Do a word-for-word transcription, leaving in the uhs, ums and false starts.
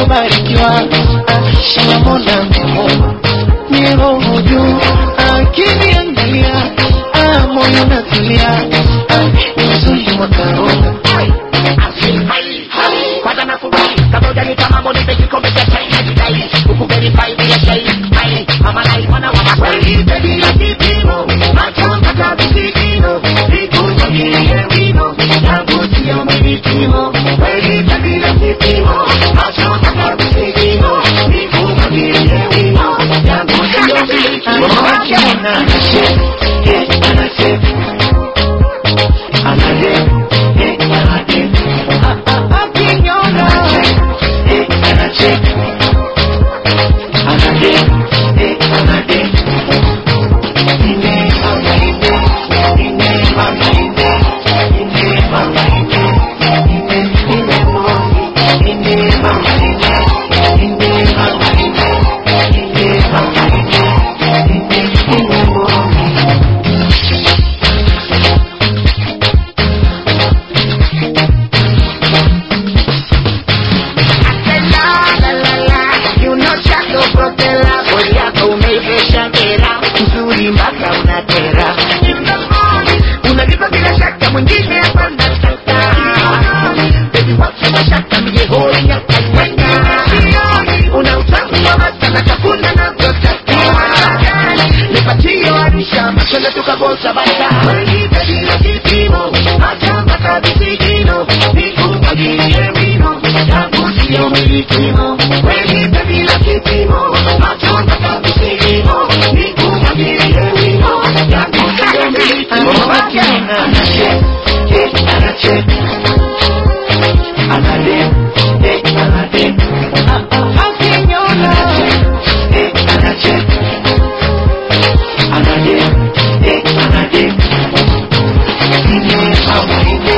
barikiwa shina mona mko ni roho juu akili angalia moyo natulia nzuri mwakaro kwanza nafurahi kama ujanita mambo nipe kikombe cha chai najidai ukuverify bila shai mama lai wana wana kweli baby ya kipimo macho mpaka visigino nikuzagie wino yangu siyo militimo kweli baby ya kipimo macho mpaka visigino nikuzagie wino yangu siyo militimo Mwana anachef, eh anachef Anadef, eh anadef Akinyona eh anachef Anadef, eh anadef Ine mama ine, ine mama ine Ine mama ine, ine ine mami Ine mama ine, ine mama ine Ine mama ine, ine ine mami unalipa bila shaka mwingine hapa nataka baby wacha mashaka mje hoi nyaka una utamu wa mata na chakuna na vyotaka nipatie anisha machana tukabosa bata kweli baby ya kipimo macha mpaka visigino nikubagie wino yangu siyo militimo kweli baby ya kipimo macha mpaka visigino nikubagie wino yangu siyo militimo Anachef, eh anachef Anadef, eh anadef Akinyona eh anachef Anadef, eh anadef Ine mama ine,